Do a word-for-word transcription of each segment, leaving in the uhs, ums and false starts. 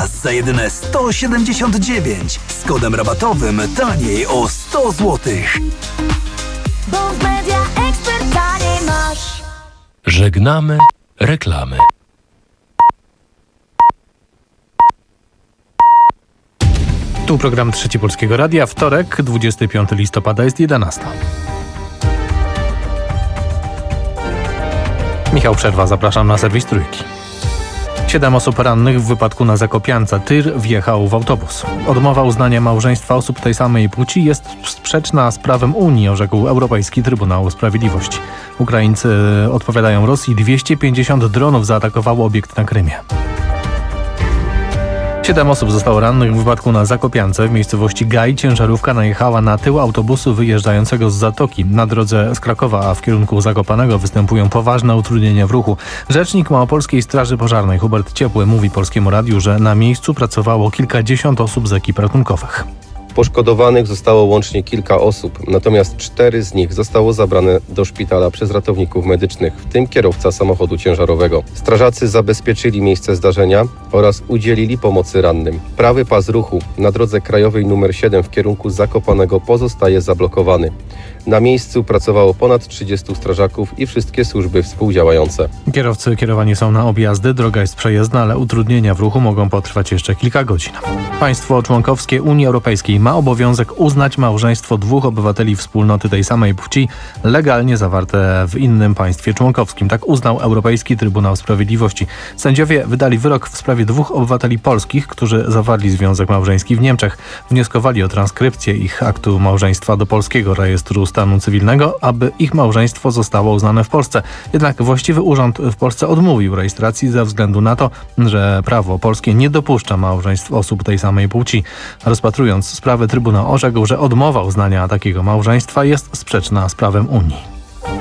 Teraz za jedyne sto siedemdziesiąt dziewięć z kodem rabatowym taniej o sto złotych. Bo w Media Expert taniej masz. Żegnamy reklamy. Tu program Trzeci Polskiego Radia. Wtorek, dwudziestego piątego listopada, jest jedenasta. Michał Przerwa, zapraszam na serwis Trójki. Siedem osób rannych w wypadku na Zakopiance. Tyr wjechał w autobus. Odmowa uznania małżeństwa osób tej samej płci jest sprzeczna z prawem Unii, orzekł Europejski Trybunał Sprawiedliwości. Ukraińcy odpowiadają Rosji. dwieście pięćdziesiąt dronów zaatakowało obiekt na Krymie. Siedem osób zostało rannych w wypadku na Zakopiance. W miejscowości Gaj ciężarówka najechała na tył autobusu wyjeżdżającego z Zatoki. Na drodze z Krakowa, a w kierunku Zakopanego występują poważne utrudnienia w ruchu. Rzecznik Małopolskiej Straży Pożarnej Hubert Ciepły mówi Polskiemu Radiu, że na miejscu pracowało kilkadziesiąt osób z ekip ratunkowych. Poszkodowanych zostało łącznie kilka osób, natomiast cztery z nich zostało zabrane do szpitala przez ratowników medycznych, w tym kierowca samochodu ciężarowego. Strażacy zabezpieczyli miejsce zdarzenia oraz udzielili pomocy rannym. Prawy pas ruchu na drodze krajowej numer siedem w kierunku Zakopanego pozostaje zablokowany. Na miejscu pracowało ponad trzydziestu strażaków i wszystkie służby współdziałające. Kierowcy kierowani są na objazdy, droga jest przejezdna, ale utrudnienia w ruchu mogą potrwać jeszcze kilka godzin. Państwo członkowskie Unii Europejskiej ma obowiązek uznać małżeństwo dwóch obywateli wspólnoty tej samej płci legalnie zawarte w innym państwie członkowskim. Tak uznał Europejski Trybunał Sprawiedliwości. Sędziowie wydali wyrok w sprawie dwóch obywateli polskich, którzy zawarli związek małżeński w Niemczech. Wnioskowali o transkrypcję ich aktu małżeństwa do polskiego rejestru stanu cywilnego, aby ich małżeństwo zostało uznane w Polsce. Jednak właściwy urząd w Polsce odmówił rejestracji ze względu na to, że prawo polskie nie dopuszcza małżeństw osób tej samej płci. Rozpatrując sprawę, Trybunał orzekł, że odmowa uznania takiego małżeństwa jest sprzeczna z prawem Unii.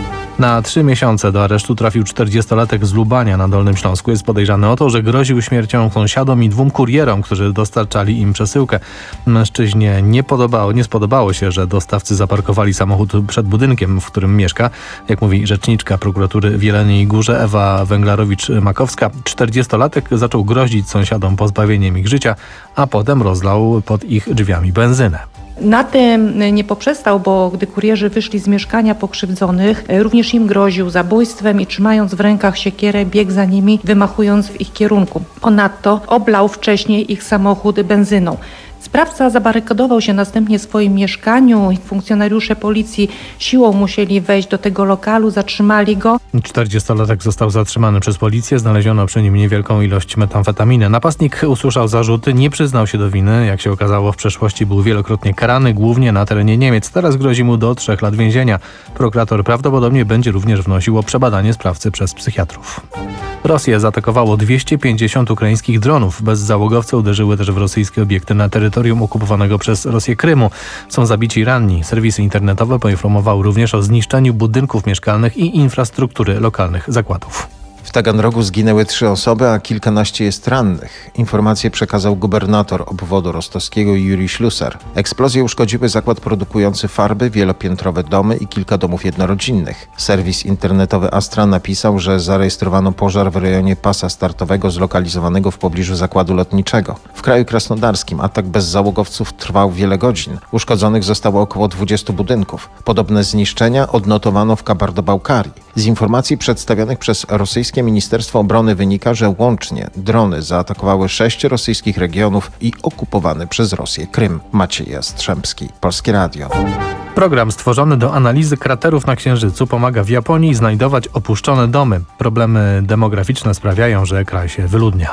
Na trzy miesiące do aresztu trafił czterdziestolatek z Lubania na Dolnym Śląsku. Jest podejrzany o to, że groził śmiercią sąsiadom i dwóm kurierom, którzy dostarczali im przesyłkę. Mężczyźnie nie podobało, nie spodobało się, że dostawcy zaparkowali samochód przed budynkiem, w którym mieszka. Jak mówi rzeczniczka prokuratury w Jeleniej Górze Ewa Węglarowicz-Makowska, czterdziestolatek zaczął grozić sąsiadom pozbawieniem ich życia, a potem rozlał pod ich drzwiami benzynę. Na tym nie poprzestał, bo gdy kurierzy wyszli z mieszkania pokrzywdzonych, również im groził zabójstwem i trzymając w rękach siekierę biegł za nimi, wymachując w ich kierunku. Ponadto oblał wcześniej ich samochód benzyną. Sprawca zabarykadował się następnie w swoim mieszkaniu. Funkcjonariusze policji siłą musieli wejść do tego lokalu, zatrzymali go. czterdziestolatek został zatrzymany przez policję. Znaleziono przy nim niewielką ilość metamfetaminy. Napastnik usłyszał zarzuty, nie przyznał się do winy. Jak się okazało, w przeszłości był wielokrotnie karany, głównie na terenie Niemiec. Teraz grozi mu do trzech lat więzienia. Prokurator prawdopodobnie będzie również wnosił o przebadanie sprawcy przez psychiatrów. Rosję zaatakowało dwieście pięćdziesiąt ukraińskich dronów. Bezzałogowce uderzyły też w rosyjskie obiekty na terytorium okupowanego przez Rosję Krymu. Są zabici ranni. Serwisy internetowe poinformowały również o zniszczeniu budynków mieszkalnych i infrastruktury lokalnych zakładów. W Taganrogu zginęły trzy osoby, a kilkanaście jest rannych. Informacje przekazał gubernator obwodu rostowskiego Jurij Ślusar. Eksplozje uszkodziły zakład produkujący farby, wielopiętrowe domy i kilka domów jednorodzinnych. Serwis internetowy Astra napisał, że zarejestrowano pożar w rejonie pasa startowego zlokalizowanego w pobliżu zakładu lotniczego. W kraju krasnodarskim atak bezzałogowców trwał wiele godzin. Uszkodzonych zostało około dwudziestu budynków. Podobne zniszczenia odnotowano w Kabardo-Bałkarii. Z informacji przedstawionych przez rosyjskie Ministerstwo Obrony wynika, że łącznie drony zaatakowały sześć rosyjskich regionów i okupowany przez Rosję Krym. Maciej Jastrzębski, Polskie Radio. Program stworzony do analizy kraterów na Księżycu pomaga w Japonii znajdować opuszczone domy. Problemy demograficzne sprawiają, że kraj się wyludnia.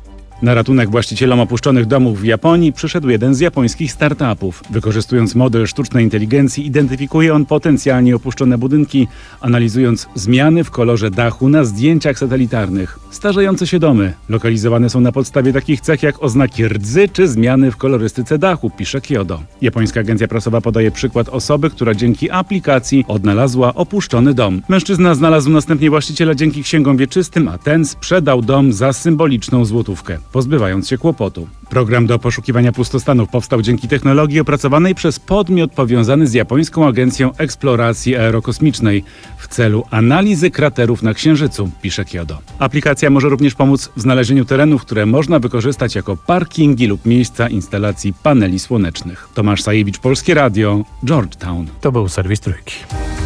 Na ratunek właścicielom opuszczonych domów w Japonii przyszedł jeden z japońskich startupów. Wykorzystując model sztucznej inteligencji, identyfikuje on potencjalnie opuszczone budynki, analizując zmiany w kolorze dachu na zdjęciach satelitarnych. Starzejące się domy lokalizowane są na podstawie takich cech jak oznaki rdzy czy zmiany w kolorystyce dachu, pisze Kyodo. Japońska agencja prasowa podaje przykład osoby, która dzięki aplikacji odnalazła opuszczony dom. Mężczyzna znalazł następnie właściciela dzięki księgom wieczystym, a ten sprzedał dom za symboliczną złotówkę. pozbywając się kłopotu. Program do poszukiwania pustostanów powstał dzięki technologii opracowanej przez podmiot powiązany z japońską Agencją Eksploracji Aerokosmicznej w celu analizy kraterów na Księżycu, pisze Kyodo. Aplikacja może również pomóc w znalezieniu terenów, które można wykorzystać jako parkingi lub miejsca instalacji paneli słonecznych. Tomasz Sajewicz, Polskie Radio, Georgetown. To był serwis Trójki.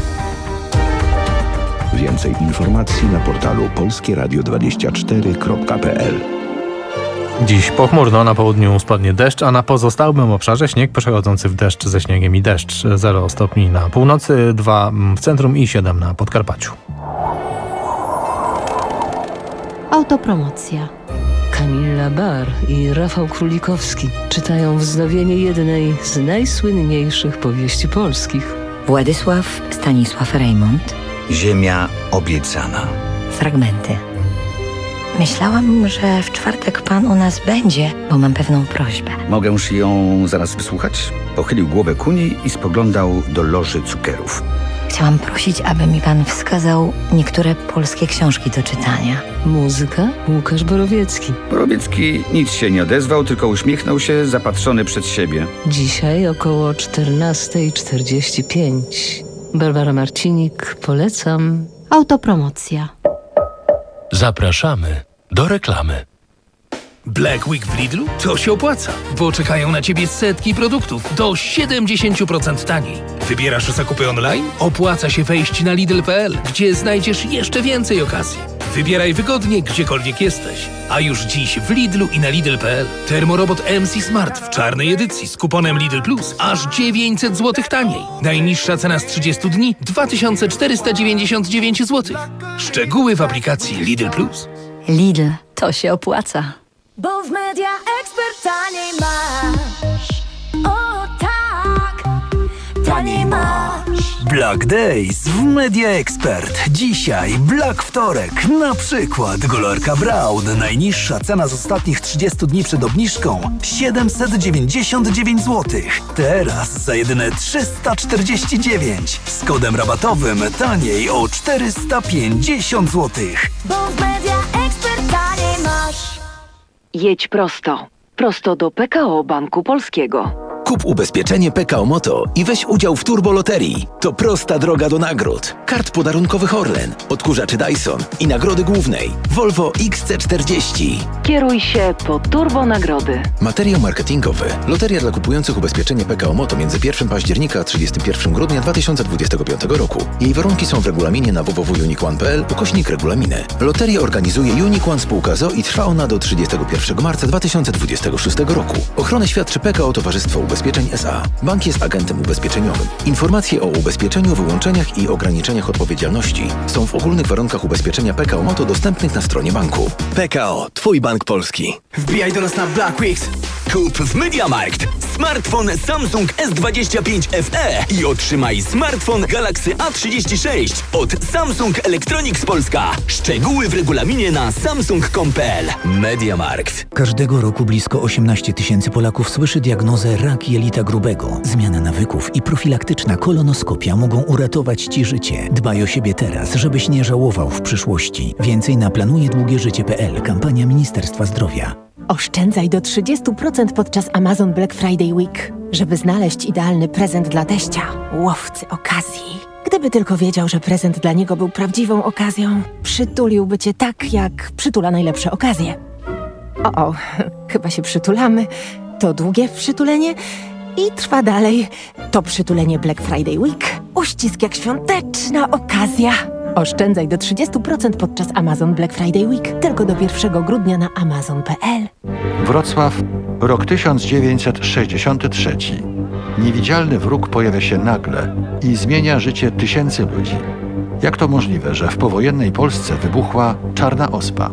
Więcej informacji na portalu polskie radio dwadzieścia cztery kropka p l. Dziś pochmurno, na południu spadnie deszcz, a na pozostałym obszarze śnieg przechodzący w deszcz ze śniegiem i deszcz. zero stopni na północy, dwa w centrum i siedem na Podkarpaciu. Autopromocja. Kamila Bar i Rafał Królikowski czytają wznowienie jednej z najsłynniejszych powieści polskich. Władysław Stanisław Reymont. Ziemia obiecana. Fragmenty. Myślałam, że w czwartek pan u nas będzie, bo mam pewną prośbę. Mogę ją zaraz wysłuchać? Pochylił głowę ku niej i spoglądał do loży cukierów. Chciałam prosić, aby mi pan wskazał niektóre polskie książki do czytania. Muzyka? Łukasz Borowiecki. Borowiecki nic się nie odezwał, tylko uśmiechnął się, zapatrzony przed siebie. Dzisiaj około czternasta czterdzieści pięć. Barbara Marcinik, polecam. Autopromocja. Zapraszamy do reklamy. Black Week w Lidlu? To się opłaca, bo czekają na Ciebie setki produktów do siedemdziesiąt procent taniej. Wybierasz zakupy online? Opłaca się wejść na Lidl kropka p l, gdzie znajdziesz jeszcze więcej okazji. Wybieraj wygodnie, gdziekolwiek jesteś. A już dziś w Lidlu i na Lidl kropka p l termorobot M C Smart w czarnej edycji z kuponem Lidl Plus aż dziewięćset złotych taniej. Najniższa cena z trzydziestu dni dwa tysiące czterysta dziewięćdziesiąt dziewięć złotych. Szczegóły w aplikacji Lidl Plus. Lidl, to się opłaca. Bo w Media Expert taniej masz. O tak, taniej masz. Black Days w Media Expert. Dzisiaj Black Wtorek. Na przykład golarka Braun. Najniższa cena z ostatnich trzydziestu dni przed obniżką siedemset dziewięćdziesiąt dziewięć złotych. Teraz za jedyne trzysta czterdzieści dziewięć. Z kodem rabatowym taniej o czterysta pięćdziesiąt złotych. Bo w Media Expert taniej masz. Jedź prosto. Prosto do P K O Banku Polskiego. Kup ubezpieczenie P K O Moto i weź udział w turboloterii. To prosta droga do nagród. Kart podarunkowych Orlen, odkurzaczy Dyson i nagrody głównej Volvo X C czterdzieści. Kieruj się po turbo nagrody. Materiał marketingowy. Loteria dla kupujących ubezpieczenie P K O Moto między pierwszego października a trzydziestego pierwszego grudnia dwa tysiące dwudziestego piątego roku. Jej warunki są w regulaminie na w w w kropka unique one kropka p l ukośnik regulaminy. Loterię organizuje Unique One Spółka z o o i trwa ona do trzydziestego pierwszego marca dwa tysiące dwudziestego szóstego roku. Ochronę świadczy P K O Towarzystwo Ubezpieczeń S A. Bank jest agentem ubezpieczeniowym. Informacje o ubezpieczeniu, wyłączeniach i ograniczeniach odpowiedzialności są w ogólnych warunkach ubezpieczenia P K O Moto dostępnych na stronie banku. P K O, twój bank polski. Wbijaj do nas na Black Weeks. Kup w MediaMarkt smartfon Samsung S dwadzieścia pięć F E i otrzymaj smartfon Galaxy A trzydzieści sześć od Samsung Electronics Polska. Szczegóły w regulaminie na samsung kropka com kropka p l. MediaMarkt. Każdego roku blisko osiemnaście tysięcy Polaków słyszy diagnozę rak jelita grubego. Zmiana nawyków i profilaktyczna kolonoskopia mogą uratować Ci życie. Dbaj o siebie teraz, żebyś nie żałował w przyszłości. Więcej na planuje długie życie kropka p l. Kampania Ministerstwa Zdrowia. Oszczędzaj do trzydziestu procent podczas Amazon Black Friday Week, żeby znaleźć idealny prezent dla teścia, łowcy okazji. Gdyby tylko wiedział, że prezent dla niego był prawdziwą okazją, przytuliłby cię tak, jak przytula najlepsze okazje. O, o, chyba się przytulamy. To długie przytulenie i trwa dalej. To przytulenie Black Friday Week. Uścisk jak świąteczna okazja. Oszczędzaj do trzydziestu procent podczas Amazon Black Friday Week. Tylko do pierwszego grudnia na amazon kropka p l. Wrocław, rok tysiąc dziewięćset sześćdziesiąty trzeci. Niewidzialny wróg pojawia się nagle i zmienia życie tysięcy ludzi. Jak to możliwe, że w powojennej Polsce wybuchła czarna ospa?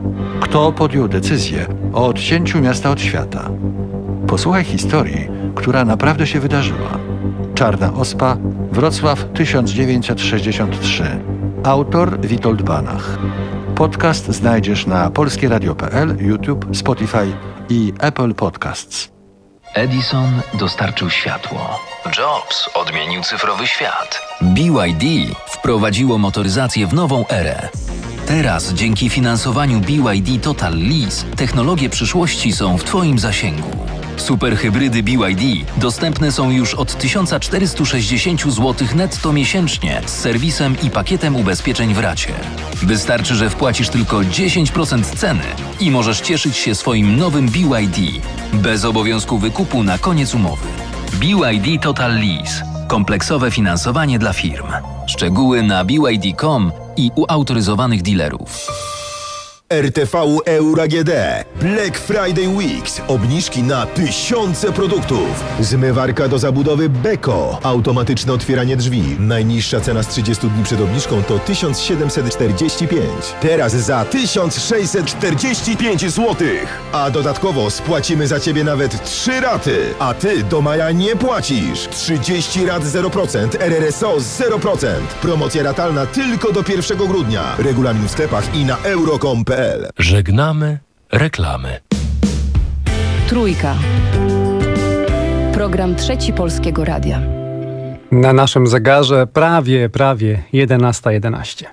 Kto podjął decyzję o odcięciu miasta od świata? Posłuchaj historii, która naprawdę się wydarzyła. Czarna ospa, Wrocław tysiąc dziewięćset sześćdziesiąty trzeci. Autor Witold Banach. Podcast znajdziesz na polskie radio kropka p l, YouTube, Spotify i Apple Podcasts. Edison dostarczył światło. Jobs odmienił cyfrowy świat. B Y D wprowadziło motoryzację w nową erę. Teraz dzięki finansowaniu B Y D Total Lease technologie przyszłości są w Twoim zasięgu. Superhybrydy B Y D dostępne są już od tysiąc czterysta sześćdziesiąt złotych netto miesięcznie z serwisem i pakietem ubezpieczeń w racie. Wystarczy, że wpłacisz tylko dziesięć procent ceny i możesz cieszyć się swoim nowym B Y D bez obowiązku wykupu na koniec umowy. B Y D Total Lease. Kompleksowe finansowanie dla firm. Szczegóły na b y d kropka com i u autoryzowanych dealerów. R T V Euro A G D. Black Friday Weeks. Obniżki na tysiące produktów. Zmywarka do zabudowy Beko. Automatyczne otwieranie drzwi. Najniższa cena z trzydziestu dni przed obniżką to tysiąc siedemset czterdzieści pięć. Teraz za tysiąc sześćset czterdzieści pięć złotych. A dodatkowo spłacimy za Ciebie nawet trzy raty. A Ty do maja nie płacisz. trzydzieści rat zero procent. R R S O zero procent. Promocja ratalna tylko do pierwszego grudnia. Regulamin w sklepach i na euro kropka com kropka p l. Żegnamy reklamy. Trójka. Program Trzeci Polskiego Radia. Na naszym zegarze prawie, prawie jedenasta jedenaście.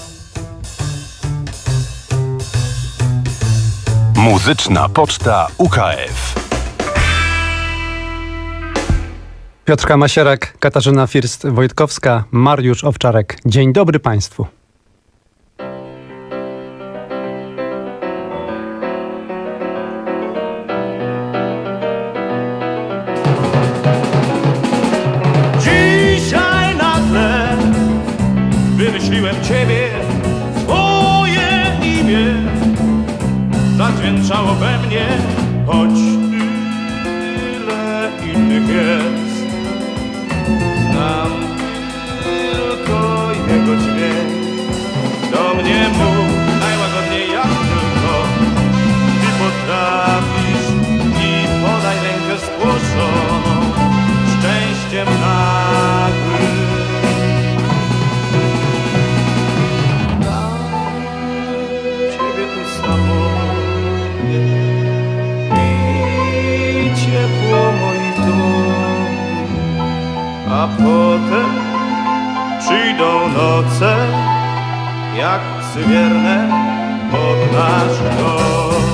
Muzyczna Poczta U K F. Piotrka Masierak, Katarzyna First-Wojtkowska, Mariusz Owczarek. Dzień dobry Państwu. Wymyśliłem Ciebie, Twoje imię zadźwięczało we mnie, choć tyle innych jest. Znam tylko jego dźwięk, do mnie mów najłagodniej jak tylko Ty potrafisz i podaj rękę spłoszoną szczęściem nagłym. A potem przyjdą noce, jak psy wierne pod nasz dom.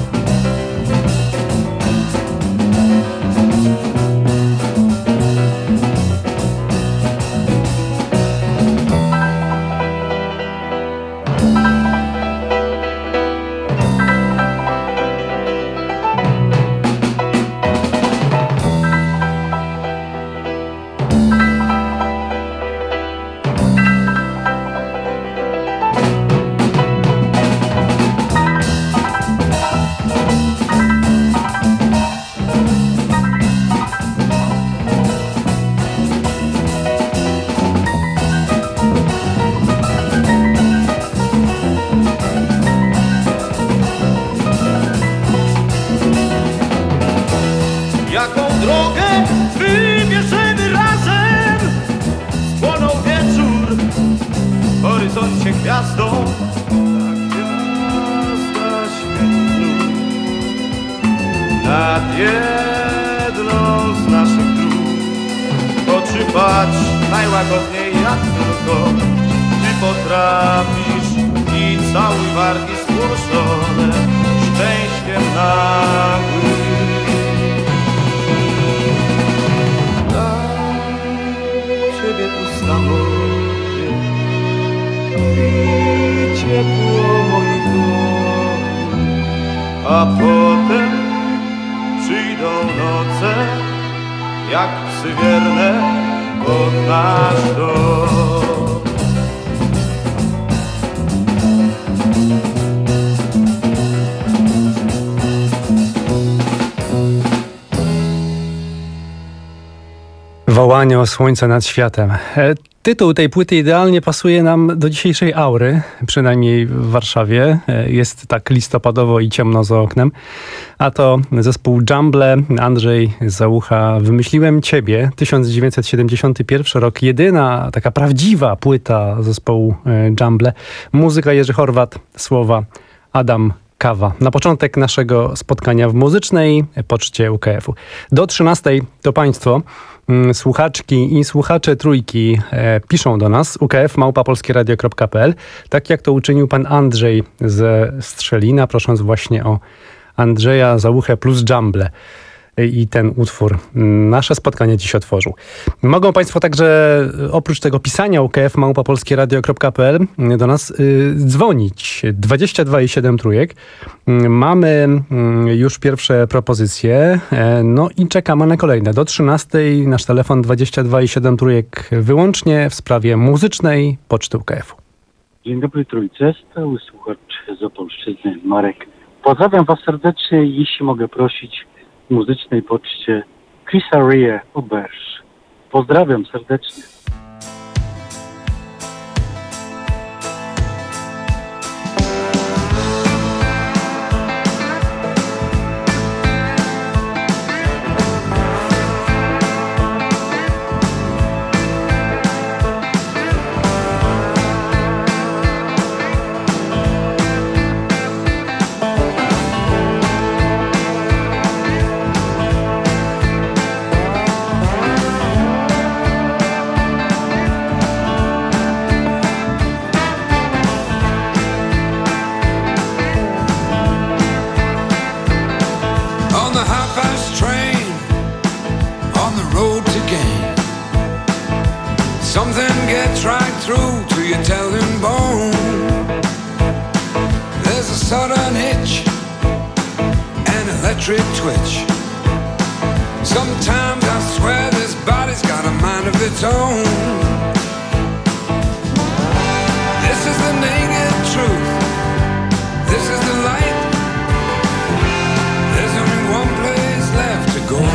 Gwiazdą, ta gwiazda świetlu nad jedną z naszych dróg. Oczy patrz najłagodniej jak tylko Ty potrafisz i cały wargi spłoszone szczęściem nagłym. Dla Ciebie usta moje i ciepło moich dłoni, a potem przyjdą noce, jak psy wierne pod nasz dom. Wołanie o słońce nad światem. Tytuł tej płyty idealnie pasuje nam do dzisiejszej aury, przynajmniej w Warszawie. Jest tak listopadowo i ciemno za oknem. A to zespół Jumble, Andrzej Załucha. Wymyśliłem Ciebie, tysiąc dziewięćset siedemdziesiąty pierwszy rok. Jedyna taka prawdziwa płyta zespołu Jumble. Muzyka Jerzy Horwat, słowa Adam kawa. Na początek naszego spotkania w muzycznej poczcie U K F-u. Do trzynastej to Państwo, słuchaczki i słuchacze Trójki, e, piszą do nas u k f małpa polskie radio kropka p l, tak jak to uczynił pan Andrzej ze Strzelina, prosząc właśnie o Andrzeja Załuchę plus Dżamble. I ten utwór nasze spotkanie dziś otworzył. Mogą Państwo także oprócz tego pisania u k f małpa polskie radio kropka p l do nas y, dzwonić. dwadzieścia dwa i siedem trójek. Mamy y, już pierwsze propozycje, e, no i czekamy na kolejne. Do trzynastej nasz telefon dwadzieścia dwa i siedem trójek wyłącznie w sprawie muzycznej poczty U K F-u. Dzień dobry Trójce, stały słuchacz z Opolszczyzny, Marek. Pozdrawiam Was serdecznie, jeśli mogę prosić w muzycznej poczcie Chrisa Rea Auberge. Pozdrawiam serdecznie. Twitch. Sometimes I swear this body's got a mind of its own. This is the naked truth. This is the light. There's only one place left to go.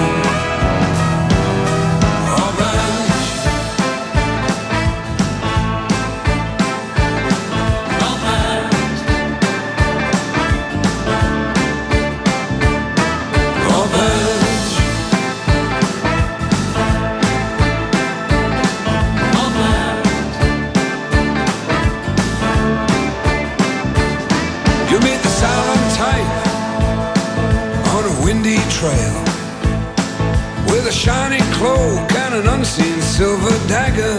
Trail with a shiny cloak and an unseen silver dagger.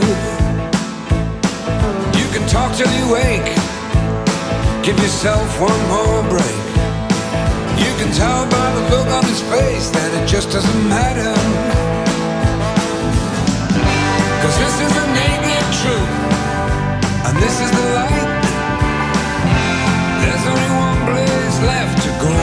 You can talk till you wake. Give yourself one more break. You can tell by the look on his face that it just doesn't matter. 'Cause this is the naked truth, and this is the light. There's only one place left to go.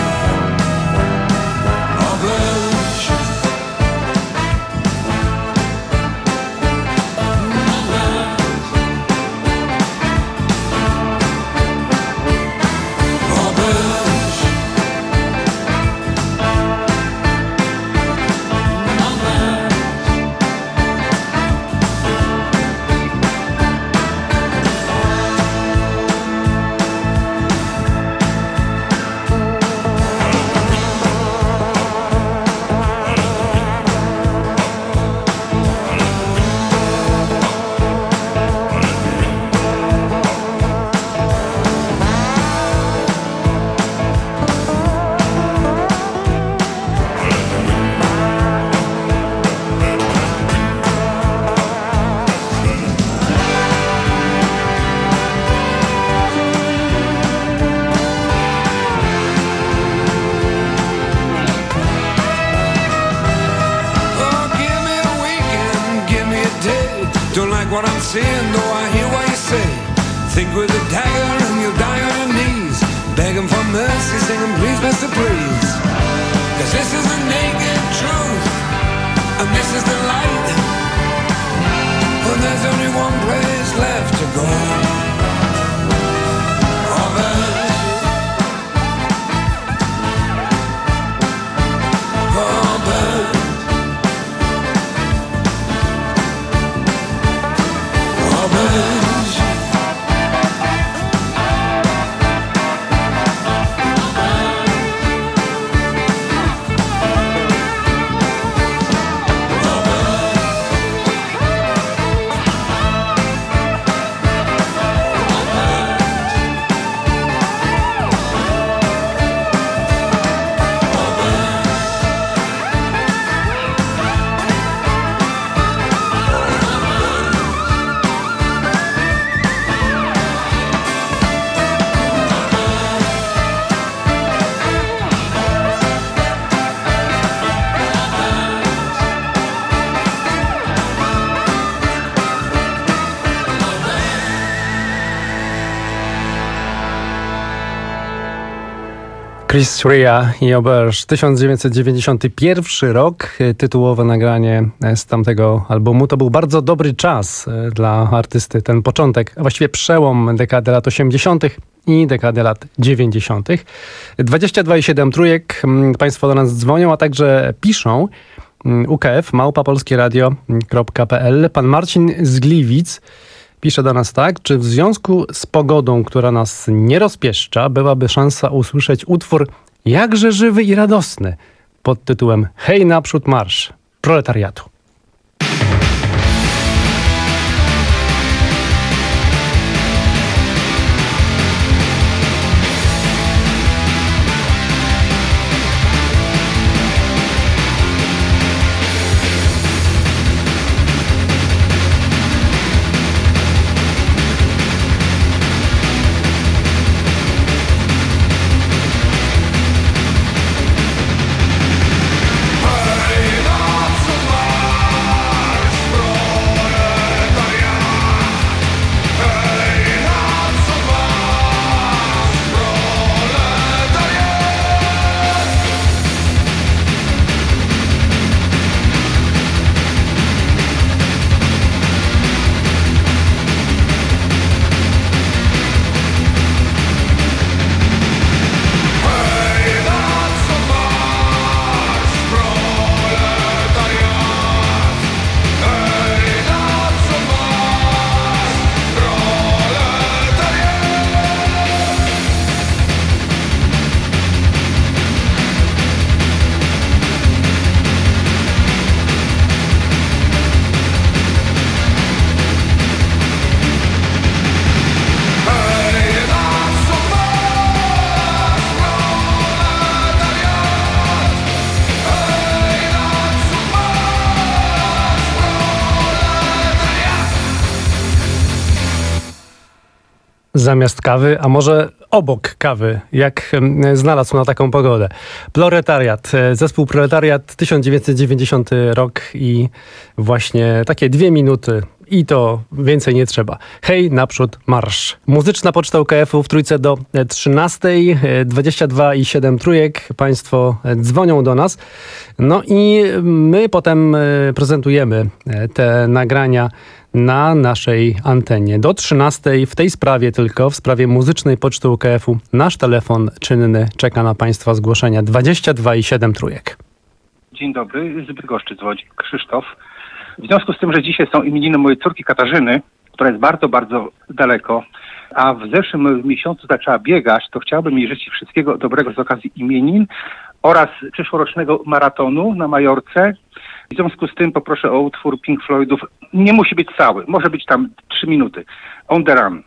Saying, though I hear what you say. Think with a dagger and you'll die on your knees, begging for mercy, singing please, mister please. 'Cause this is the naked truth, and this is the light, and there's only one place left to go. Chris Rea i Auberge, tysiąc dziewięćset dziewięćdziesiąty pierwszy rok, tytułowe nagranie z tamtego albumu. To był bardzo dobry czas dla artysty, ten początek, a właściwie przełom dekady lat osiemdziesiątych i dekady lat dziewięćdziesiątych. dwadzieścia dwa i siedem trójek, Państwo do nas dzwonią, a także piszą U K F małpa polskieradio kropka p l. Pan Marcin z Gliwic pisze do nas tak: czy w związku z pogodą, która nas nie rozpieszcza, byłaby szansa usłyszeć utwór jakże żywy i radosny pod tytułem Hej naprzód marsz proletariatu. Zamiast kawy, a może obok kawy, jak znalazł na taką pogodę. Proletariat, zespół Proletariat, tysiąc dziewięćset dziewięćdziesiąty rok i właśnie takie dwie minuty i to więcej nie trzeba. Hej, naprzód, marsz. Muzyczna poczta U K F-u w trójce do trzynastej, dwadzieścia dwa i siedem trójek. Państwo dzwonią do nas. No i my potem prezentujemy te nagrania na naszej antenie. Do trzynastej w tej sprawie tylko, w sprawie muzycznej poczty U K F-u, nasz telefon czynny czeka na Państwa zgłoszenia. dwadzieścia dwa i siedem trójek. Dzień dobry, z Bydgoszczy dzwoni Krzysztof. W związku z tym, że dzisiaj są imieniny mojej córki Katarzyny, która jest bardzo, bardzo daleko, a w zeszłym miesiącu zaczęła biegać, to chciałbym jej życzyć wszystkiego dobrego z okazji imienin oraz przyszłorocznego maratonu na Majorce. W związku z tym poproszę o utwór Pink Floydów. Nie musi być cały, może być tam trzy minuty. On the Run.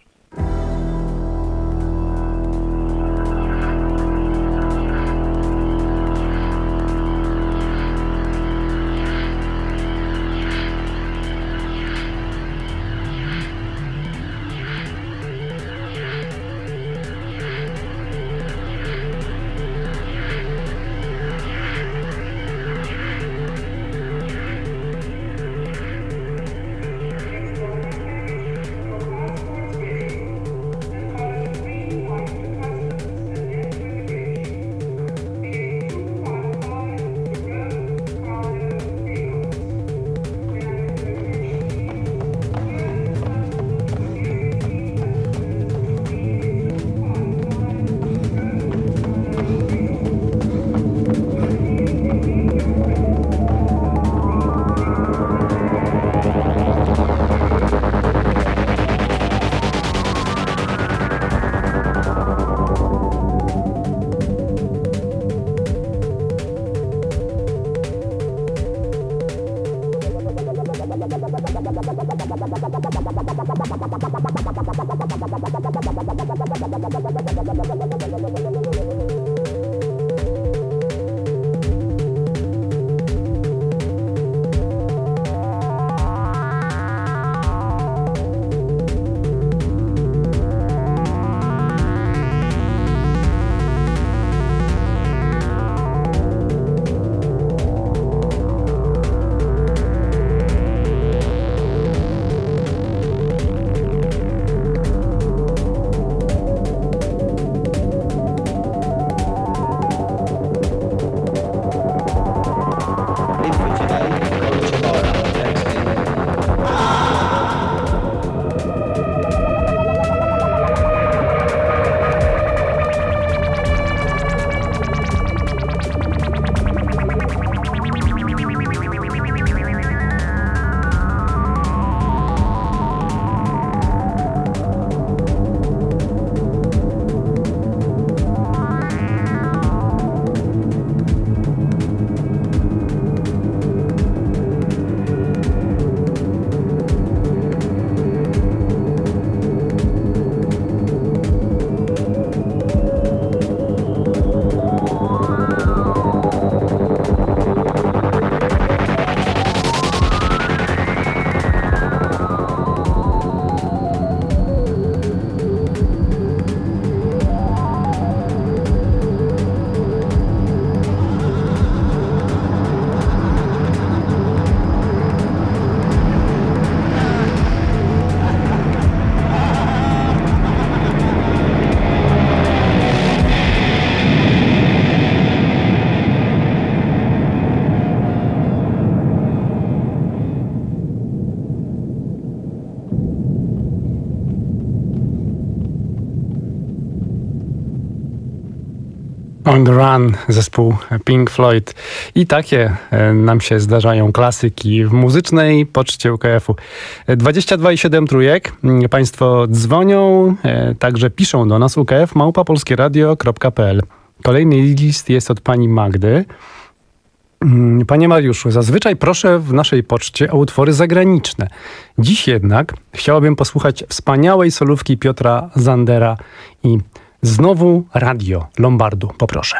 On the Run, zespół Pink Floyd. I takie nam się zdarzają klasyki w muzycznej poczcie U K F-u. dwadzieścia dwa i siedem trójek. Państwo dzwonią, także piszą do nas ukf małpa polskieradio kropka p l. Kolejny list jest od pani Magdy. Panie Mariuszu, zazwyczaj proszę w naszej poczcie o utwory zagraniczne. Dziś jednak chciałabym posłuchać wspaniałej solówki Piotra Zandera i znowu radio Lombardu. Poproszę.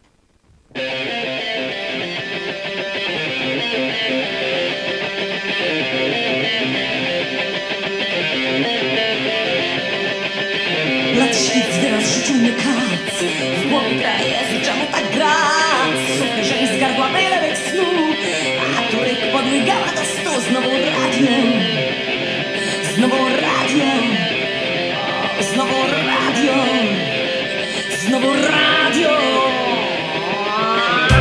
Lat świt zbiera z życiu mnie kac. W głowie gra jest, czemu tak gra? Suchy żeń z gardła bylewek snu, a turyk podłygała do stu. Znowu radio, znowu radio, znowu radio, znowu radio.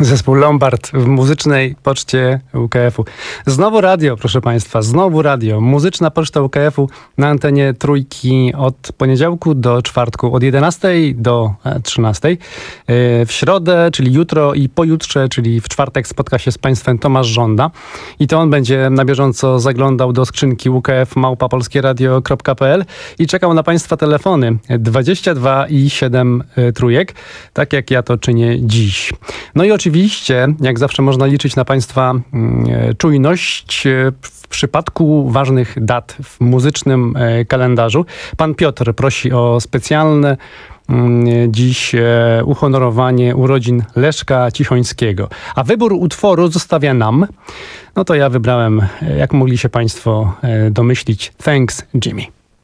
Zespół Lombard w muzycznej poczcie U K F-u. Znowu radio, proszę Państwa, znowu radio. Muzyczna poczta U K F-u na antenie Trójki od poniedziałku do czwartku, od jedenastej do trzynastej. W środę, czyli jutro i pojutrze, czyli w czwartek spotka się z Państwem Tomasz Żąda i to on będzie na bieżąco zaglądał do skrzynki U K F małpa polskieradio kropka p l i czekał na Państwa telefony dwadzieścia dwa i siedem trójek, tak jak ja to czynię dziś. No i oczywiście, jak zawsze można liczyć na Państwa czujność w przypadku ważnych dat w muzycznym kalendarzu. Pan Piotr prosi o specjalne dziś uhonorowanie urodzin Leszka Cichońskiego. A wybór utworu zostawia nam. No to ja wybrałem, jak mogli się Państwo domyślić, Thanks Jimmy.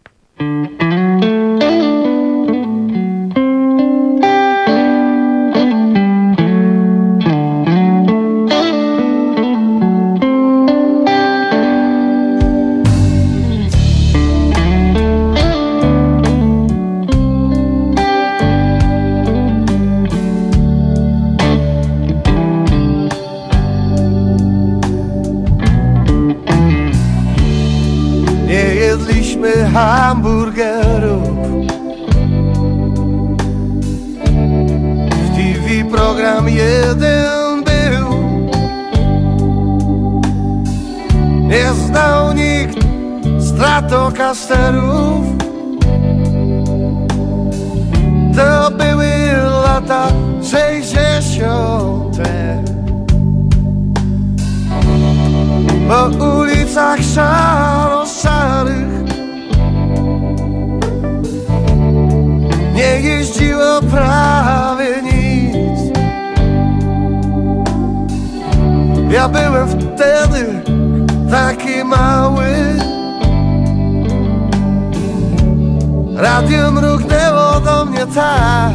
Hamburgerów. W T V program jeden był. Nie znał nikt Stratocasterów. To były lata sześćdziesiąte. Po ulicach szaro-szarych nie jeździło prawie nic. Ja byłem wtedy taki mały. Radio mrugnęło do mnie tak.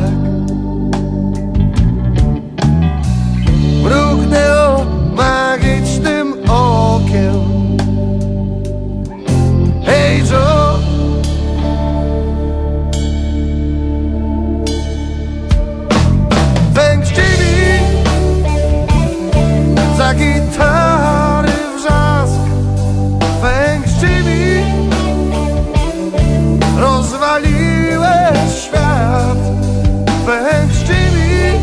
Mrugnęło magicznym okiem. Hey Joe, za gitary wrzask. Thanks Jimmy, rozwaliłeś świat. Thanks Jimmy,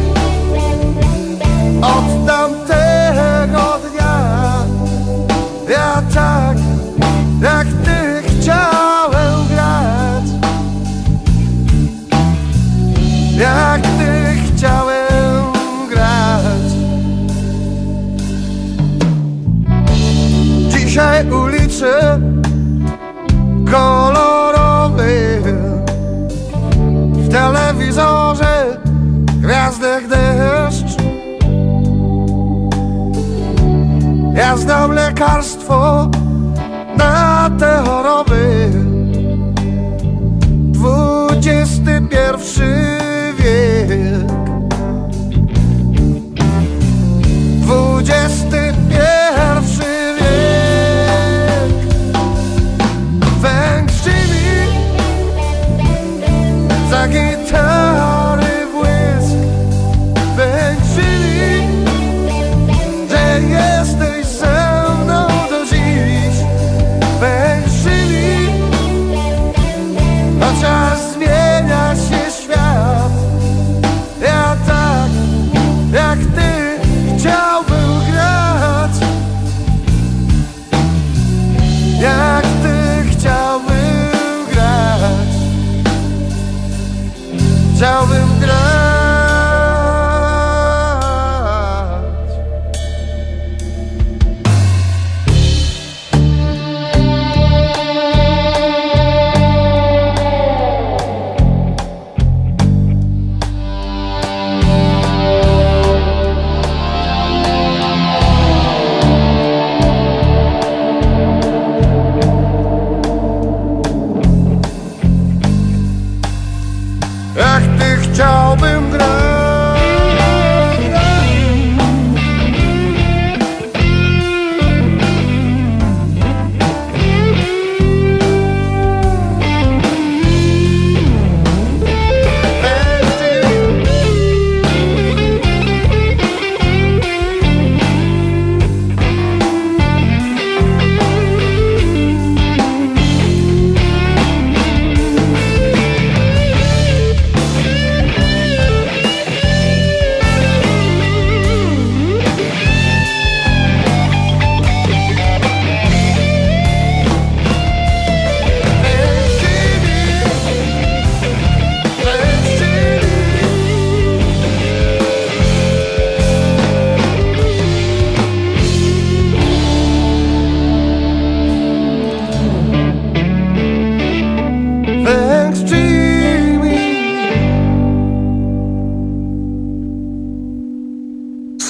od tamtego dnia ja tak jak ty chciałem grać. Jak ty chciałem grać. Dzisiaj ulice kolorowe, w telewizorze gwiazdek deszcz. Ja znam lekarstwo na te choroby. Dwudziesty pierwszy wiek. Dwudziesty pierwszy za gitary błysk. Węczyli, że jesteś ze mną do dziś.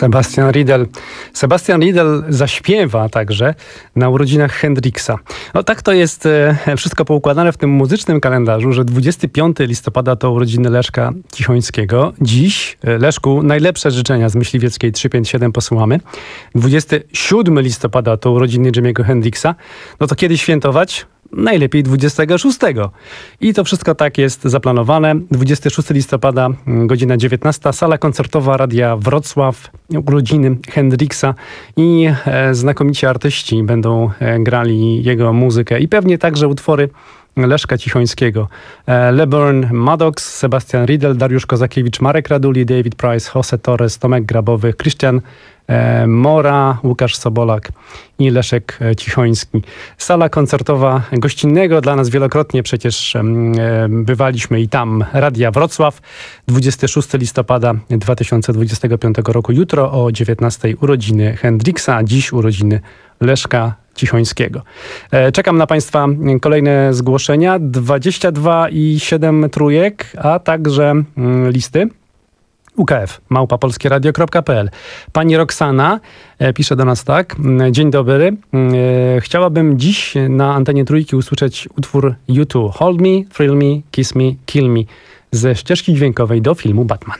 Sebastian Riedel. Sebastian Riedel zaśpiewa także na urodzinach Hendrixa. No tak to jest e, wszystko poukładane w tym muzycznym kalendarzu, że dwudziestego piątego listopada to urodziny Leszka Cichońskiego. Dziś, e, Leszku, najlepsze życzenia z Myśliwieckiej trzysta pięćdziesiąt siedem posyłamy. dwudziestego siódmego listopada to urodziny Jimmy'ego Hendrixa. No to kiedy świętować? Najlepiej dwudziestego szóstego. I to wszystko tak jest zaplanowane. dwudziestego szóstego listopada, godzina dziewiętnasta, sala koncertowa Radia Wrocław, urodziny Hendrixa i e, znakomici artyści będą e, grali jego muzykę i pewnie także utwory Leszka Cichońskiego. E, LeBurn Maddox, Sebastian Riedel, Dariusz Kozakiewicz, Marek Raduli, David Price, Jose Torres, Tomek Grabowy, Christian e, Mora, Łukasz Sobolak i Leszek Cichoński. Sala koncertowa gościnnego, dla nas wielokrotnie przecież e, bywaliśmy i tam, Radia Wrocław, dwudziestego szóstego listopada dwa tysiące dwudziestego piątego roku. Jutro o dziewiętnastej urodziny Hendrixa, dziś urodziny Leszka Cichońskiego. Czekam na Państwa kolejne zgłoszenia. dwadzieścia dwa i siedem trójek, a także listy. U K F, małpa polskieradio kropka p l. Pani Roxana pisze do nas tak. Dzień dobry. Chciałabym dziś na antenie Trójki usłyszeć utwór U dwa. Hold me, thrill me, kiss me, kill me ze ścieżki dźwiękowej do filmu Batman.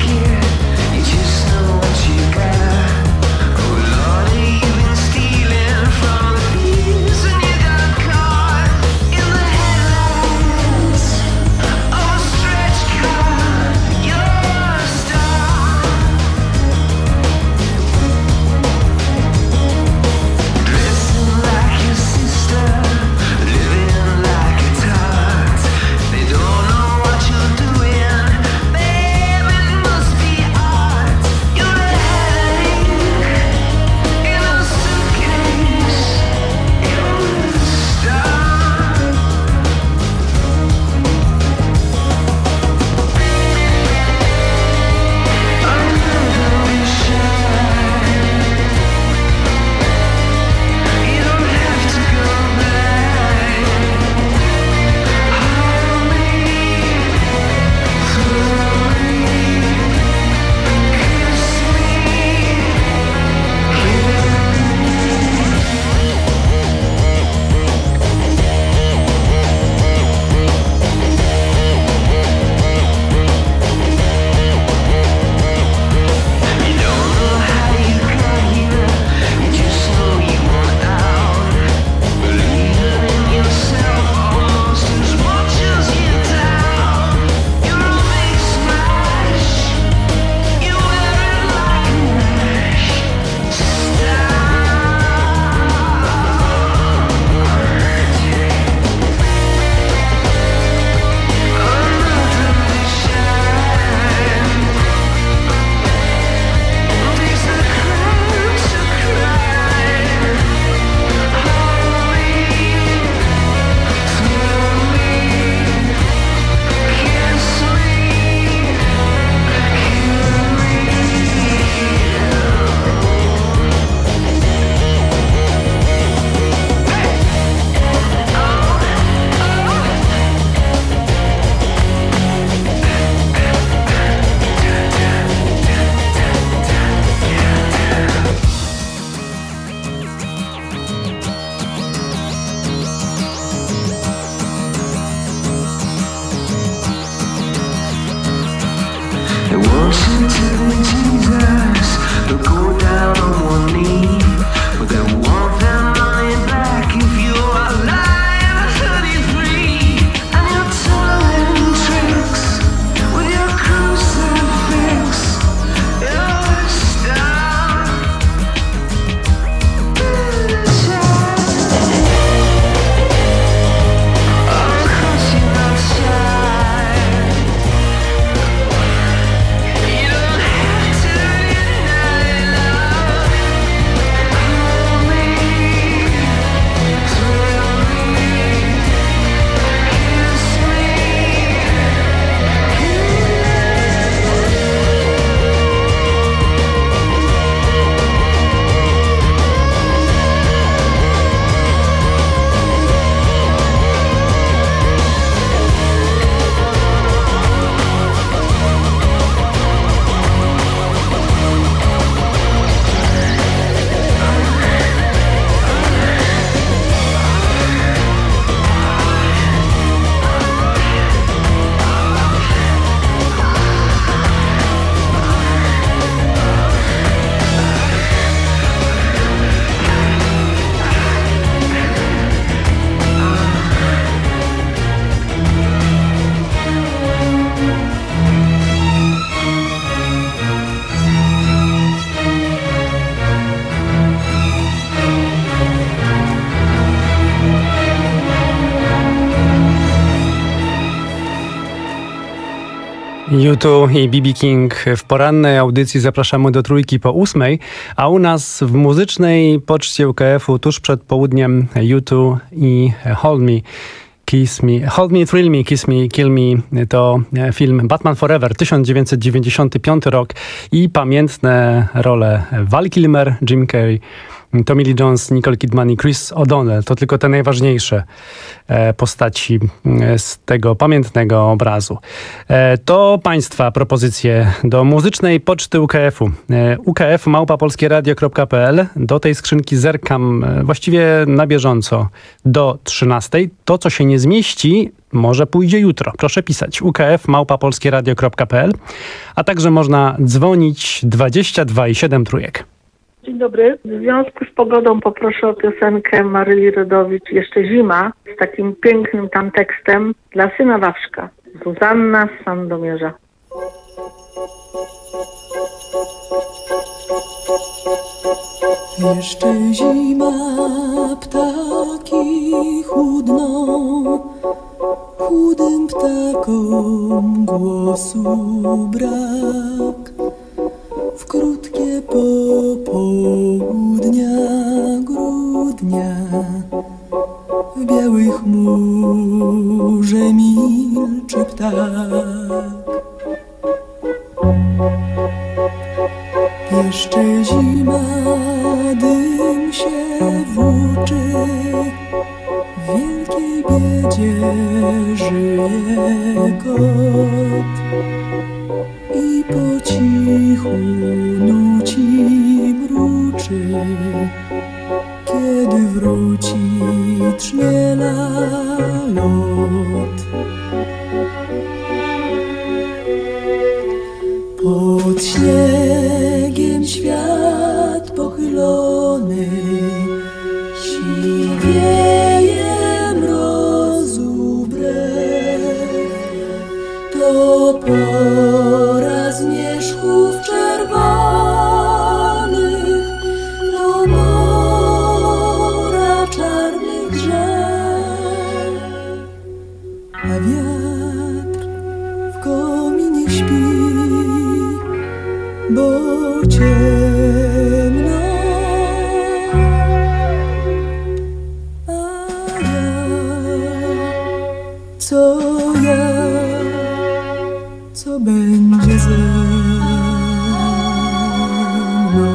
Stealing U two i B B King w porannej audycji zapraszamy do trójki po ósmej, a u nas w muzycznej poczcie U K F-u tuż przed południem U two i Hold Me. Kiss Me, Hold Me, Thrill Me, Kiss Me, Kill Me to film Batman Forever, tysiąc dziewięćset dziewięćdziesiąty piąty rok i pamiętne role Val Kilmer, Jim Carrey, Tommy Lee Jones, Nicole Kidman i Chris O'Donnell. To tylko te najważniejsze postaci z tego pamiętnego obrazu. To Państwa propozycje do muzycznej poczty U K F-u. U K F małpa polskieradio kropka p l. Do tej skrzynki zerkam właściwie na bieżąco do trzynastej. To, co się nie zmieści, może pójdzie jutro. Proszę pisać U K F małpa polskieradio kropka p l, a także można dzwonić dwadzieścia dwa i siedem trójek. Dzień dobry. W związku z pogodą poproszę o piosenkę Maryli Rodowicz Jeszcze zima z takim pięknym tam tekstem dla syna Wawrzka. Zuzanna z Sandomierza. Jeszcze zima, ptaki chudną, chudym ptakom głosu brak. W krótkie popołudnia grudnia w białej chmurze milczy ptak. Jeszcze zima, dym się włóczy, w wielkiej biedzie żyje kot i po cichu nuci mruczy, kiedy wróci trzmiela lot. Pod śniegiem świat pochylony, siwieje mrozu brew. To pora zmierzchów czerwonych, to mora czarnych drzew. A wiatr w kominie śpi, bo ciemno, a ja, co ja, co będzie ze mną?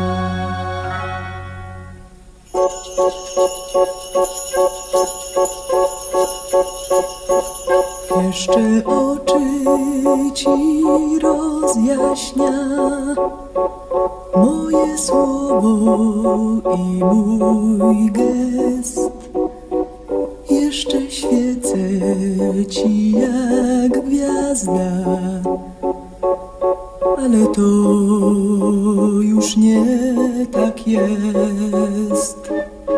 Jeszcze oczy ci rozjaśnia moje słowo i mój gest. Jeszcze świecę ci jak gwiazda, ale to już nie tak jest.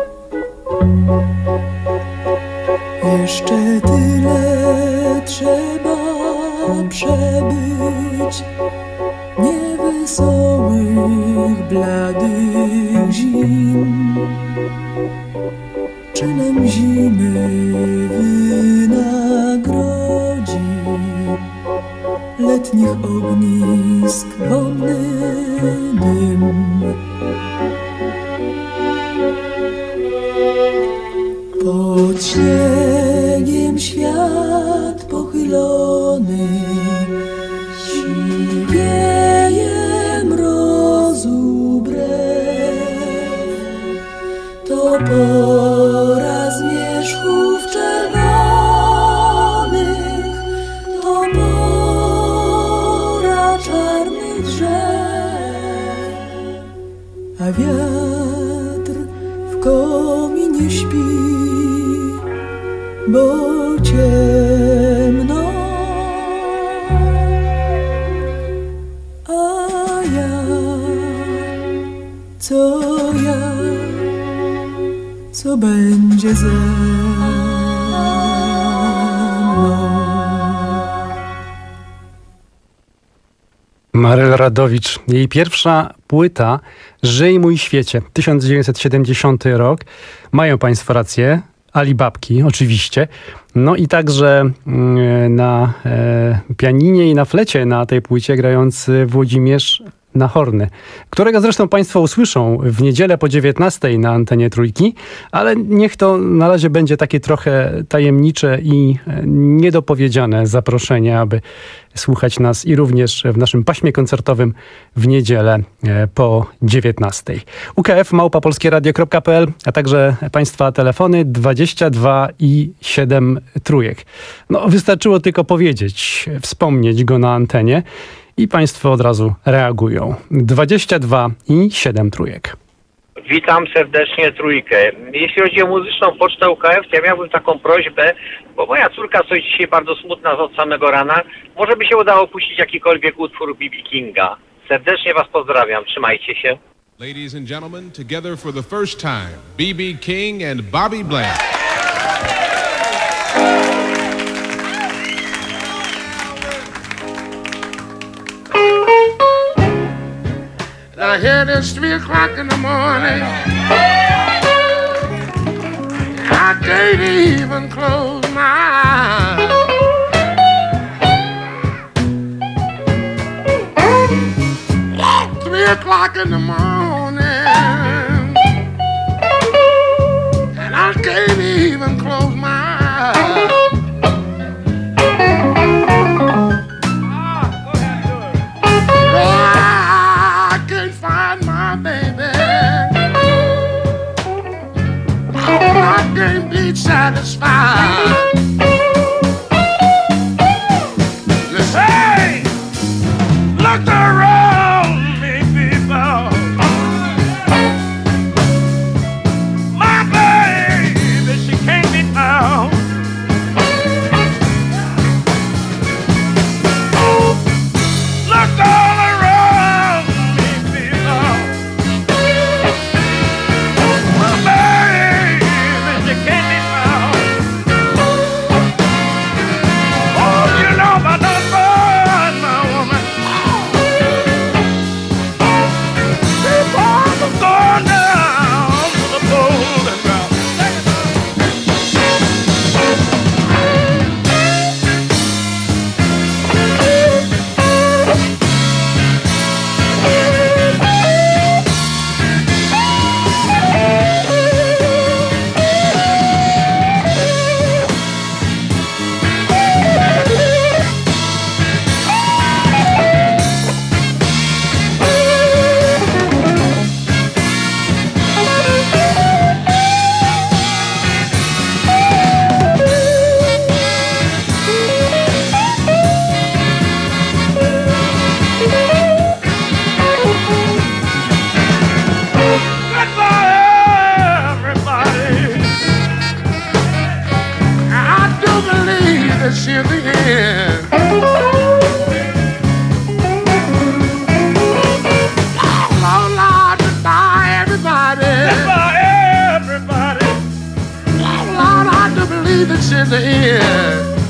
Jeszcze tyle trzeba przebyć niewesołych, bladych zim. Czynem zimy wynagrodzi letnich ognisk wonny dym. Pod śniegiem świat pochylony, siwieje mrozu brew. To pora zmierzchów czerwonych, to pora czarnych drzew. A wiatr w kominie śpi, bo ciemno, a ja, co ja, co będzie ze mną? Maryla Rodowicz. Jej pierwsza płyta Żyj mój świecie, tysiąc dziewięćset siedemdziesiąty rok. Mają Państwo rację. Alibabki, oczywiście. No i także na e, pianinie i na flecie na tej płycie grający Włodzimierz Nahorny, którego zresztą Państwo usłyszą w niedzielę po dziewiętnastej na antenie Trójki, ale niech to na razie będzie takie trochę tajemnicze i niedopowiedziane zaproszenie, aby słuchać nas i również w naszym paśmie koncertowym w niedzielę po dziewiętnastej. U K F małpa polskieradio kropka p l, a także Państwa telefony dwadzieścia dwa i siedem trójek. No, wystarczyło tylko powiedzieć, wspomnieć go na antenie i Państwo od razu reagują. dwadzieścia dwa i siedem trójek. Witam serdecznie Trójkę. Jeśli chodzi o muzyczną pocztę U K F, to ja miałbym taką prośbę, bo moja córka coś dzisiaj bardzo smutna od samego rana. Może by się udało puścić jakikolwiek utwór B B Kinga. Serdecznie Was pozdrawiam. Trzymajcie się. Ladies and gentlemen, together for the first time, B B King and Bobby Bland. I hear it's three o'clock in the morning. I can't even close my eyes. Three o'clock in the morning, and I can't even close my eyes. I can't be satisfied. Listen, hey, look around me, people. My baby, she can't be found. Look all around me, people. My baby, she can't be found. Oh, you know about that fun, my woman. People are going down to the golden ground. It's here the end. Oh, Lord, goodbye, everybody. Goodbye, everybody. Oh, Lord, I do believe it's in the end.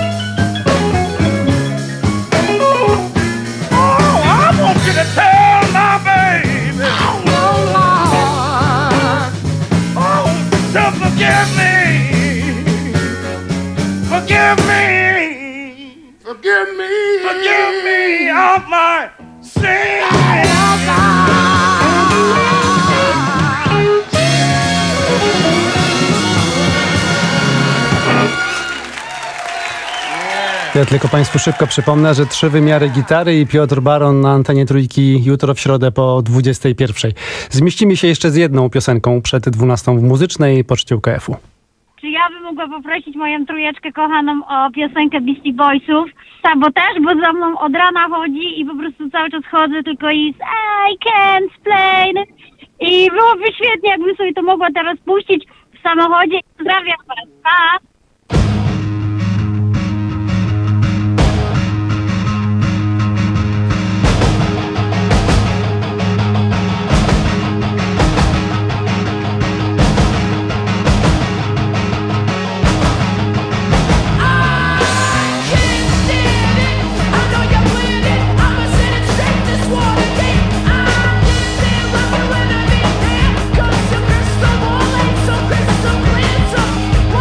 Oh, I want you to tell my baby. Oh, Lord. Oh, to forgive me. Forgive me, forgive me, forgive me of my sin. Ja tylko Państwu szybko przypomnę, że trzy wymiary gitary i Piotr Baron na antenie Trójki jutro w środę po dwudziestej pierwszej. Zmieścimy się jeszcze z jedną piosenką przed dwunastą w muzycznej poczcie U K F-u. Czy ja bym mogła poprosić moją trójeczkę kochaną o piosenkę Beastie Boysów? Sabotaż, bo za mną od rana chodzi i po prostu cały czas chodzę tylko i I can't explain. I byłoby świetnie, jakbym sobie to mogła teraz puścić w samochodzie. Pozdrawiam Was. Pa! So crystal clear, so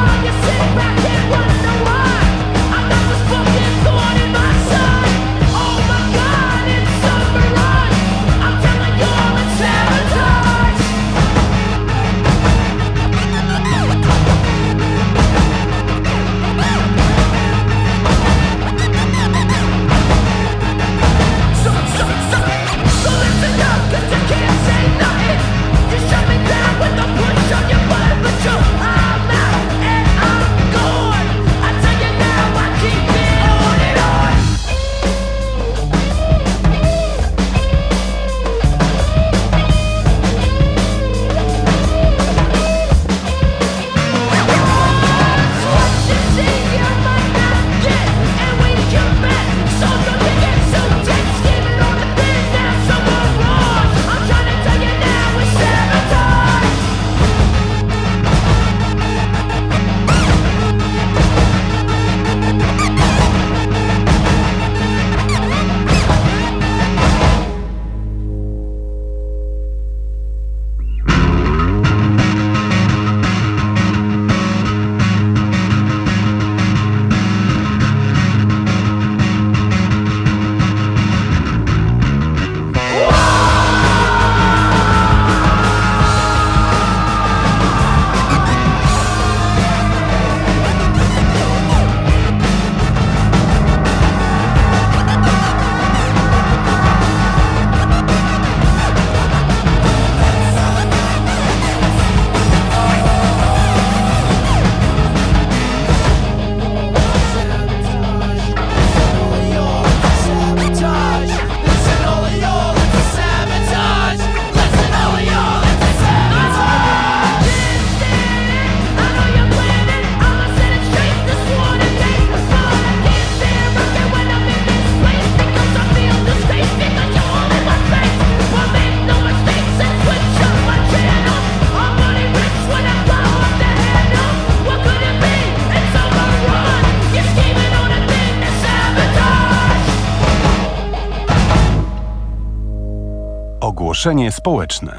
Ogłoszenie społeczne.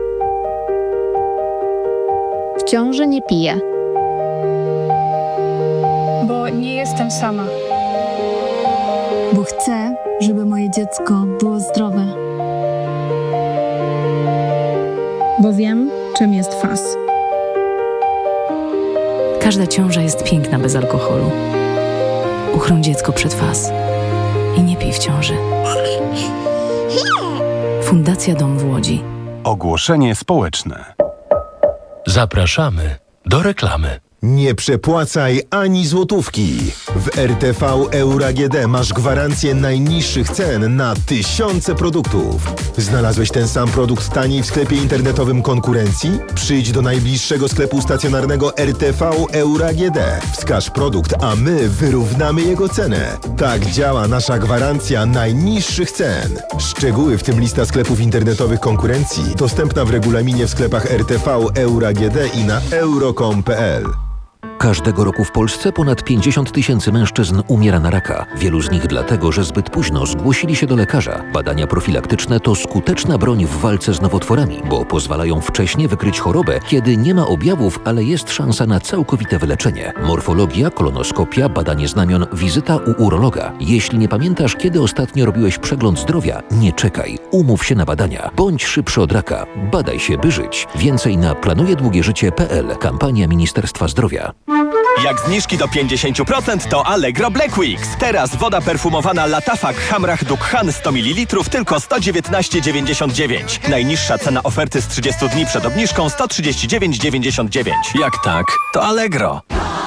W ciąży nie piję. Bo nie jestem sama. Bo chcę, żeby moje dziecko było zdrowe. Bo wiem, czym jest F A S. Każda ciąża jest piękna bez alkoholu. Uchroń dziecko przed F A S. I nie pij w ciąży. Fundacja Dom w Łodzi. Ogłoszenie społeczne. Zapraszamy do reklamy. Nie przepłacaj ani złotówki. W R T V Euro A G D masz gwarancję najniższych cen na tysiące produktów. Znalazłeś ten sam produkt taniej w sklepie internetowym konkurencji? Przyjdź do najbliższego sklepu stacjonarnego R T V Euro A G D. Wskaż produkt, a my wyrównamy jego cenę. Tak działa nasza gwarancja najniższych cen. Szczegóły, w tym lista sklepów internetowych konkurencji, dostępna w regulaminie w sklepach R T V Euro A G D i na euro kropka com kropka p l. Każdego roku w Polsce ponad pięćdziesiąt tysięcy mężczyzn umiera na raka. Wielu z nich dlatego, że zbyt późno zgłosili się do lekarza. Badania profilaktyczne to skuteczna broń w walce z nowotworami, bo pozwalają wcześnie wykryć chorobę, kiedy nie ma objawów, ale jest szansa na całkowite wyleczenie. Morfologia, kolonoskopia, badanie znamion, wizyta u urologa. Jeśli nie pamiętasz, kiedy ostatnio robiłeś przegląd zdrowia, nie czekaj. Umów się na badania. Bądź szybszy od raka. Badaj się, by żyć. Więcej na planujedługieżycie kropka p l. Kampania Ministerstwa Zdrowia. Jak zniżki do pięćdziesiąt procent to Allegro Black Weeks. Teraz woda perfumowana Latafak Hamrach Dukhan sto mililitrów tylko sto dziewiętnaście dziewięćdziesiąt dziewięć. Najniższa cena oferty z trzydziestu dni przed obniżką sto trzydzieści dziewięć dziewięćdziesiąt dziewięć. Jak tak, to Allegro.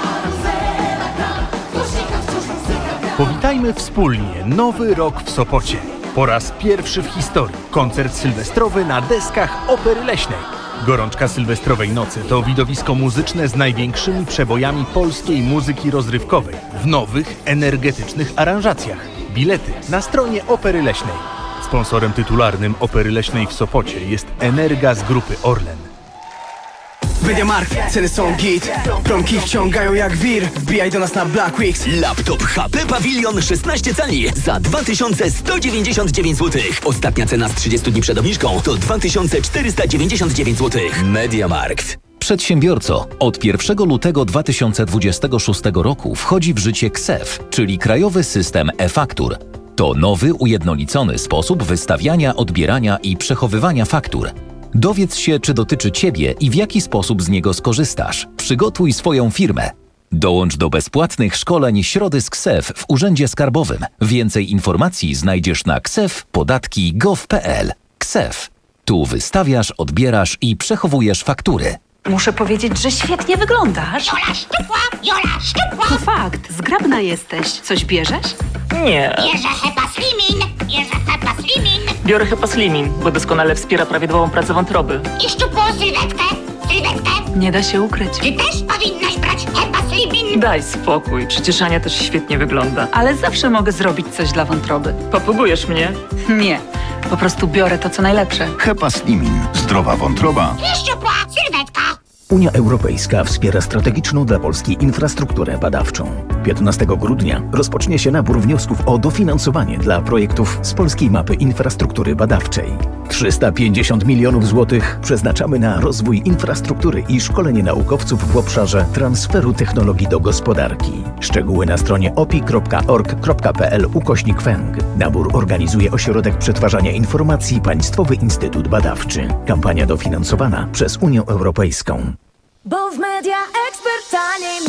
Powitajmy wspólnie nowy rok w Sopocie. Po raz pierwszy w historii koncert sylwestrowy na deskach Opery Leśnej. Gorączka sylwestrowej nocy to widowisko muzyczne z największymi przebojami polskiej muzyki rozrywkowej w nowych, energetycznych aranżacjach. Bilety na stronie Opery Leśnej. Sponsorem tytularnym Opery Leśnej w Sopocie jest Energa z grupy Orlen. MediaMarkt, ceny są git, promki wciągają jak wir. Wbijaj do nas na Black Weeks. Laptop H P Pavilion szesnaście cali za dwa tysiące sto dziewięćdziesiąt dziewięć złotych. Ostatnia cena z trzydziestu dni przed obniżką to dwa tysiące czterysta dziewięćdziesiąt dziewięć złotych. MediaMarkt. Przedsiębiorco, od pierwszego lutego dwa tysiące dwudziestego szóstego roku wchodzi w życie K S E F, czyli Krajowy System e-Faktur. To nowy, ujednolicony sposób wystawiania, odbierania i przechowywania faktur. Dowiedz się, czy dotyczy Ciebie i w jaki sposób z niego skorzystasz. Przygotuj swoją firmę. Dołącz do bezpłatnych szkoleń Środy z K S E F w Urzędzie Skarbowym. Więcej informacji znajdziesz na ksef podatki kropka gov kropka p l. K S E F. Tu wystawiasz, odbierasz i przechowujesz faktury. Muszę powiedzieć, że świetnie wyglądasz. Jola szczupła, Jola szczupła. To fakt, zgrabna jesteś. Coś bierzesz? Nie. Bierze Hepa Slimin, bierze Hepa Slimin. Biorę Hepa Slimin, bo doskonale wspiera prawidłową pracę wątroby. I szczupłą sylwetkę, sylwetkę. Nie da się ukryć. Ty też powinnaś brać Hepa Slimin. Daj spokój, przecież Ania też świetnie wygląda. Ale zawsze mogę zrobić coś dla wątroby. Popługujesz mnie? Nie, po prostu biorę to, co najlepsze. Hepa Slimin. Zdrowa wątroba. I szczupła sylwetka. Unia Europejska wspiera strategiczną dla Polski infrastrukturę badawczą. piętnastego grudnia rozpocznie się nabór wniosków o dofinansowanie dla projektów z Polskiej Mapy Infrastruktury Badawczej. trzysta pięćdziesiąt milionów złotych przeznaczamy na rozwój infrastruktury i szkolenie naukowców w obszarze transferu technologii do gospodarki. Szczegóły na stronie opi kropka org kropka p l ukośnik węg. Nabór organizuje Ośrodek Przetwarzania Informacji Państwowy Instytut Badawczy. Kampania dofinansowana przez Unię Europejską. Bo w Media Expert taniej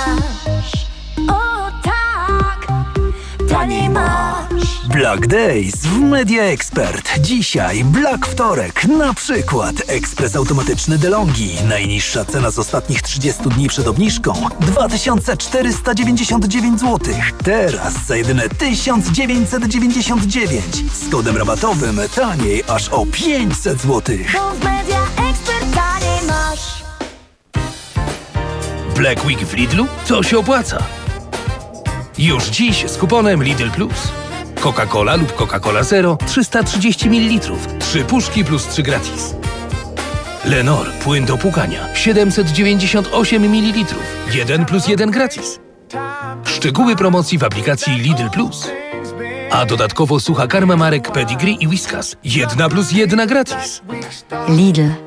masz. O tak, taniej masz. Black Days w Media Expert. Dzisiaj Black Wtorek. Na przykład ekspres automatyczny DeLonghi. Najniższa cena z ostatnich trzydziestu dni przed obniżką dwa tysiące czterysta dziewięćdziesiąt dziewięć złotych. Teraz za jedyne tysiąc dziewięćset dziewięćdziesiąt dziewięć. Z kodem rabatowym taniej aż o pięćset złotych. Bo w Media Expert taniej masz. Black Week w Lidlu? To się opłaca. Już dziś z kuponem Lidl Plus. Coca-Cola lub Coca-Cola Zero trzysta trzydzieści mililitrów. Trzy puszki plus trzy gratis. Lenor płyn do płukania siedemset dziewięćdziesiąt osiem mililitrów. jeden plus jeden gratis. Szczegóły promocji w aplikacji Lidl Plus. A dodatkowo sucha karma marek Pedigree i Whiskas. Jedna plus jedna gratis. Lidl.